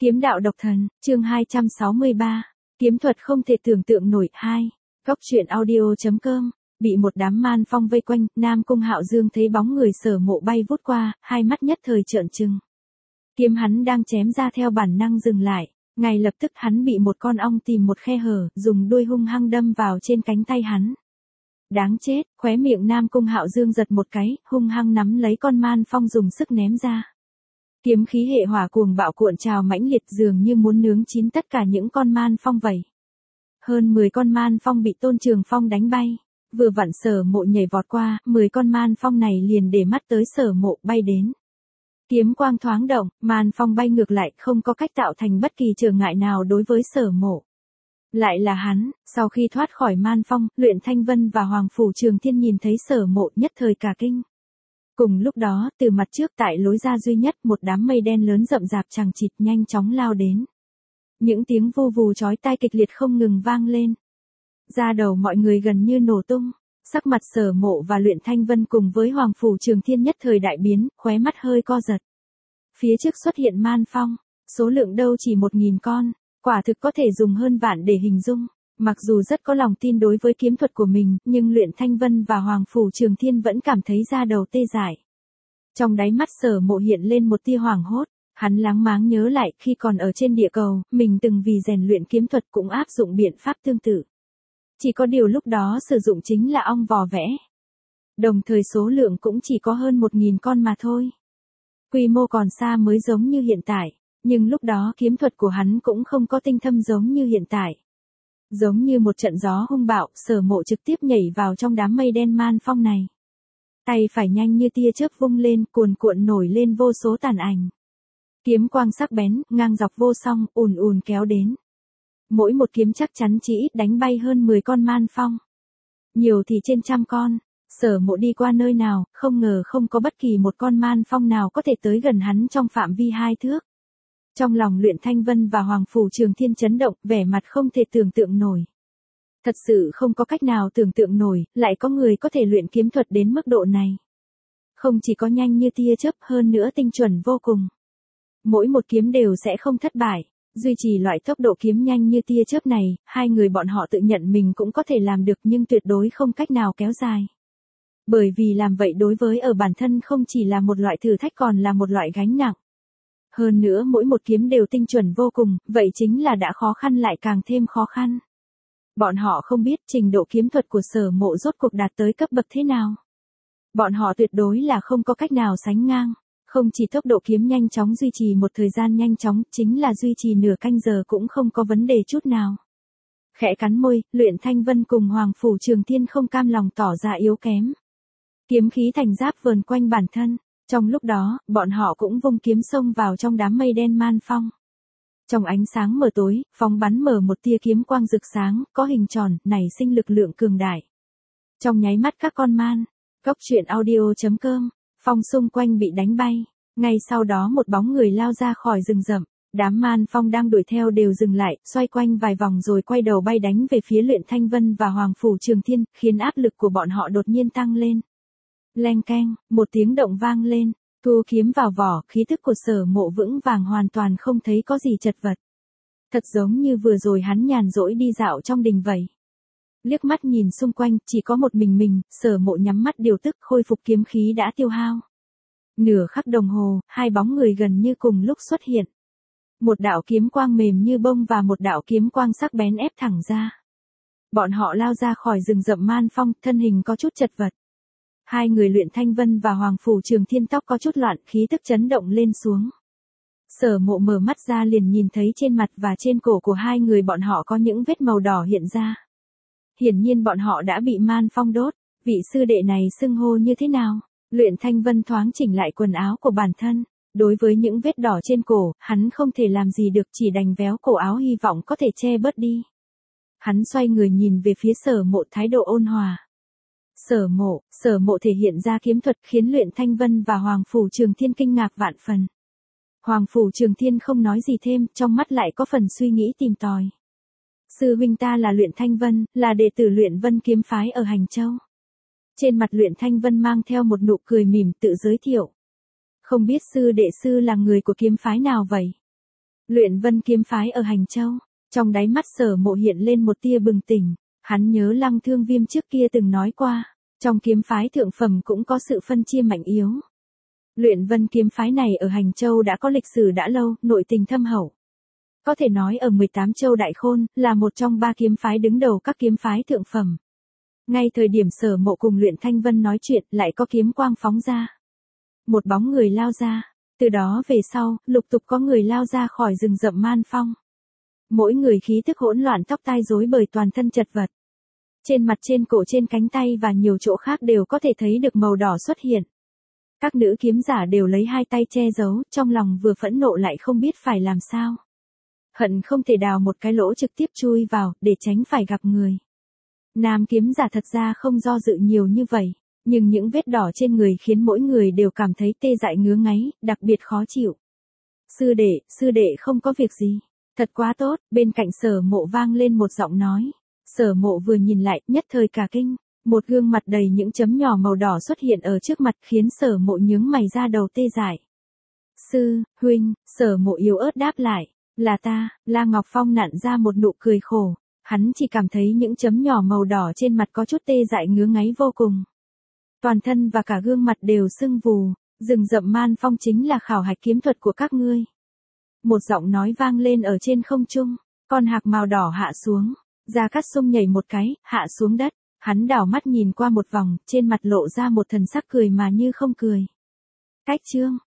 Kiếm đạo độc thần, chương 263. Kiếm thuật không thể tưởng tượng nổi. 2. Góc truyện audio.com. Bị một đám man phong vây quanh, Nam Cung Hạo Dương thấy bóng người Sở Mộ bay vút qua, hai mắt nhất thời trợn trừng. Kiếm hắn đang chém ra theo bản năng dừng lại, ngay lập tức hắn bị một con ong tìm một khe hở, dùng đuôi hung hăng đâm vào trên cánh tay hắn. Đáng chết, khóe miệng Nam Cung Hạo Dương giật một cái, hung hăng nắm lấy con man phong dùng sức ném ra. Kiếm khí hệ hỏa cuồng bạo cuộn trào mãnh liệt dường như muốn nướng chín tất cả những con man phong vậy. Hơn 10 con man phong bị Tôn Trường Phong đánh bay. Vừa vặn Sở Mộ nhảy vọt qua, 10 con man phong này liền để mắt tới Sở Mộ bay đến. Kiếm quang thoáng động, man phong bay ngược lại, không có cách tạo thành bất kỳ trở ngại nào đối với Sở Mộ. Lại là hắn, sau khi thoát khỏi man phong, Luyện Thanh Vân và Hoàng Phủ Trường Thiên nhìn thấy Sở Mộ nhất thời cả kinh. Cùng lúc đó, từ mặt trước tại lối ra duy nhất, một đám mây đen lớn rậm rạp chằng chịt nhanh chóng lao đến. Những tiếng vù vù chói tai kịch liệt không ngừng vang lên. Da đầu mọi người gần như nổ tung, sắc mặt Sở Mộ và Luyện Thanh Vân cùng với Hoàng Phủ Trường Thiên nhất thời đại biến, khóe mắt hơi co giật. Phía trước xuất hiện man phong, số lượng đâu chỉ 1000 con, quả thực có thể dùng hơn vạn để hình dung. Mặc dù rất có lòng tin đối với kiếm thuật của mình, nhưng Luyện Thanh Vân và Hoàng Phủ Trường Thiên vẫn cảm thấy da đầu tê dại. Trong đáy mắt Sở Mộ hiện lên một tia hoảng hốt, hắn láng máng nhớ lại khi còn ở trên địa cầu, mình từng vì rèn luyện kiếm thuật cũng áp dụng biện pháp tương tự. Chỉ có điều lúc đó sử dụng chính là ong vò vẽ. Đồng thời số lượng cũng chỉ có hơn 1000 con mà thôi. Quy mô còn xa mới giống như hiện tại, nhưng lúc đó kiếm thuật của hắn cũng không có tinh thâm giống như hiện tại. Giống như một trận gió hung bạo, Sở Mộ trực tiếp nhảy vào trong đám mây đen man phong này. Tay phải nhanh như tia chớp vung lên, cuồn cuộn nổi lên vô số tàn ảnh. Kiếm quang sắc bén, ngang dọc vô song, ùn ùn kéo đến. Mỗi một kiếm chắc chắn chỉ ít đánh bay hơn 10 con man phong. Nhiều thì trên trăm con. Sở Mộ đi qua nơi nào, không ngờ không có bất kỳ một con man phong nào có thể tới gần hắn trong phạm vi 2 thước. Trong lòng Luyện Thanh Vân và Hoàng Phủ Trường Thiên chấn động, vẻ mặt không thể tưởng tượng nổi. Thật sự không có cách nào tưởng tượng nổi, lại có người có thể luyện kiếm thuật đến mức độ này. Không chỉ có nhanh như tia chớp, hơn nữa tinh chuẩn vô cùng. Mỗi một kiếm đều sẽ không thất bại. Duy trì loại tốc độ kiếm nhanh như tia chớp này, hai người bọn họ tự nhận mình cũng có thể làm được nhưng tuyệt đối không cách nào kéo dài. Bởi vì làm vậy đối với ở bản thân không chỉ là một loại thử thách còn là một loại gánh nặng. Hơn nữa mỗi một kiếm đều tinh chuẩn vô cùng, vậy chính là đã khó khăn lại càng thêm khó khăn. Bọn họ không biết trình độ kiếm thuật của Sở Mộ rốt cuộc đạt tới cấp bậc thế nào. Bọn họ tuyệt đối là không có cách nào sánh ngang. Không chỉ tốc độ kiếm nhanh chóng duy trì một thời gian nhanh chóng, chính là duy trì nửa canh giờ cũng không có vấn đề chút nào. Khẽ cắn môi, Luyện Thanh Vân cùng Hoàng Phủ Trường Thiên không cam lòng tỏ ra yếu kém. Kiếm khí thành giáp vờn quanh bản thân. Trong lúc đó, bọn họ cũng vung kiếm xông vào trong đám mây đen man phong. Trong ánh sáng mờ tối, phóng bắn mở một tia kiếm quang rực sáng, có hình tròn, nảy sinh lực lượng cường đại. Trong nháy mắt các con man, góc truyện audio.com, phong xung quanh bị đánh bay. Ngay sau đó một bóng người lao ra khỏi rừng rậm. Đám man phong đang đuổi theo đều dừng lại, xoay quanh vài vòng rồi quay đầu bay đánh về phía Luyện Thanh Vân và Hoàng Phủ Trường Thiên, khiến áp lực của bọn họ đột nhiên tăng lên. Leng keng, một tiếng động vang lên, thu kiếm vào vỏ, khí tức của Sở Mộ vững vàng hoàn toàn không thấy có gì chật vật. Thật giống như vừa rồi hắn nhàn rỗi đi dạo trong đình vậy. Liếc mắt nhìn xung quanh, chỉ có một mình, Sở Mộ nhắm mắt điều tức khôi phục kiếm khí đã tiêu hao. Nửa khắc đồng hồ, hai bóng người gần như cùng lúc xuất hiện. Một đạo kiếm quang mềm như bông và một đạo kiếm quang sắc bén ép thẳng ra. Bọn họ lao ra khỏi rừng rậm man phong, thân hình có chút chật vật. Hai người Luyện Thanh Vân và Hoàng Phủ Trường Thiên tóc có chút loạn, khí tức chấn động lên xuống. Sở Mộ mở mắt ra liền nhìn thấy trên mặt và trên cổ của hai người bọn họ có những vết màu đỏ hiện ra. Hiển nhiên bọn họ đã bị man phong đốt. Vị sư đệ này xưng hô như thế nào? Luyện Thanh Vân thoáng chỉnh lại quần áo của bản thân. Đối với những vết đỏ trên cổ, hắn không thể làm gì được, chỉ đành véo cổ áo hy vọng có thể che bớt đi. Hắn xoay người nhìn về phía Sở Mộ, thái độ ôn hòa. Sở Mộ thể hiện ra kiếm thuật khiến Luyện Thanh Vân và Hoàng Phủ Trường Thiên kinh ngạc vạn phần. Hoàng Phủ Trường Thiên không nói gì thêm, trong mắt lại có phần suy nghĩ tìm tòi. Sư huynh ta là Luyện Thanh Vân, là đệ tử Luyện Vân kiếm phái ở Hành Châu. Trên mặt Luyện Thanh Vân mang theo một nụ cười mỉm tự giới thiệu. Không biết sư đệ sư là người của kiếm phái nào vậy? Luyện Vân kiếm phái ở Hành Châu. Trong đáy mắt Sở Mộ hiện lên một tia bừng tỉnh, hắn nhớ Lăng Thương Viêm trước kia từng nói qua, trong kiếm phái thượng phẩm cũng có sự phân chia mạnh yếu. Luyện Vân kiếm phái này ở Hành Châu đã có lịch sử đã lâu, nội tình thâm hậu. Có thể nói ở 18 châu đại khôn, là một trong 3 kiếm phái đứng đầu các kiếm phái thượng phẩm. Ngay thời điểm Sở Mộ cùng Luyện Thanh Vân nói chuyện, lại có kiếm quang phóng ra. Một bóng người lao ra, từ đó về sau, lục tục có người lao ra khỏi rừng rậm man phong. Mỗi người khí tức hỗn loạn, tóc tai rối bời, toàn thân chật vật. Trên mặt, trên cổ, trên cánh tay và nhiều chỗ khác đều có thể thấy được màu đỏ xuất hiện. Các nữ kiếm giả đều lấy hai tay che giấu, trong lòng vừa phẫn nộ lại không biết phải làm sao. Hận không thể đào một cái lỗ trực tiếp chui vào, để tránh phải gặp người. Nam kiếm giả thật ra không do dự nhiều như vậy, nhưng những vết đỏ trên người khiến mỗi người đều cảm thấy tê dại ngứa ngáy, đặc biệt khó chịu. Sư đệ không có việc gì. Thật quá tốt, bên cạnh Sở Mộ vang lên một giọng nói. Sở Mộ vừa nhìn lại, nhất thời cả kinh, một gương mặt đầy những chấm nhỏ màu đỏ xuất hiện ở trước mặt khiến Sở Mộ nhướng mày ra đầu tê dại. Sư huynh, Sở Mộ yếu ớt đáp lại, là ta. La Ngọc Phong nặn ra một nụ cười khổ, hắn chỉ cảm thấy những chấm nhỏ màu đỏ trên mặt có chút tê dại ngứa ngáy vô cùng. Toàn thân và cả gương mặt đều sưng vù, rừng rậm man phong chính là khảo hạch kiếm thuật của các ngươi. Một giọng nói vang lên ở trên không trung, con hạc màu đỏ hạ xuống, Gia Cát Sung nhảy một cái, hạ xuống đất, hắn đảo mắt nhìn qua một vòng, trên mặt lộ ra một thần sắc cười mà như không cười. Cách chương